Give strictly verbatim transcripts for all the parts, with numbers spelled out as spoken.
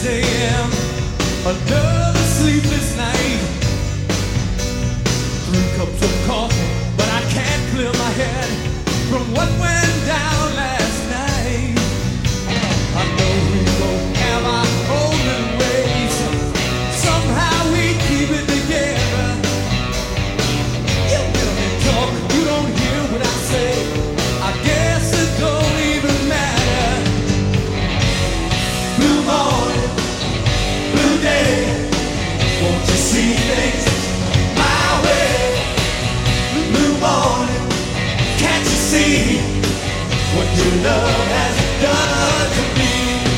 six a m Another sleepless night. Three cups of coffee, but I can't clear my head from what went down last night. I know we both have our golden ways. Somehow we keep it together. You hear me talk, you don't hear what I say. I guess it don't even matter. Blue morning, blue day, won't you see things my way? Blue morning, can't you see what your love has done to me?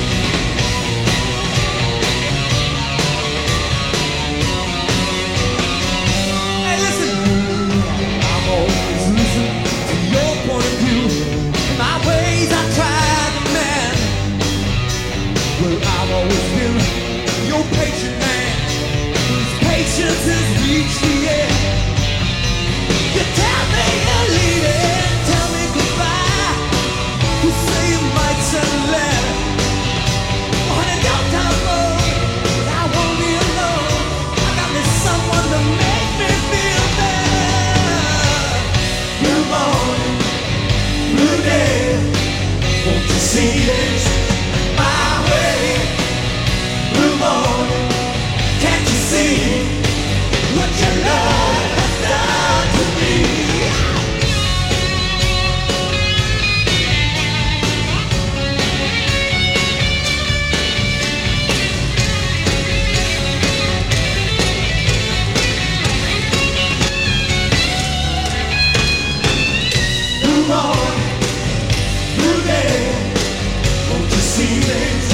Hey, listen, I'm always listening to your point of view. In my ways I try to mend. Well, I've always been your patient man, whose patience has reached the end. You tell me you're leaving, tell me goodbye. You say you might send a letter. Oh, honey, don't tell a road, but I won't be alone. I got me someone to make me feel better. Blue morning, blue day, won't you see this my way? Blue morning, can't you see what your love has done to me? Blue morning, blue day, won't you see things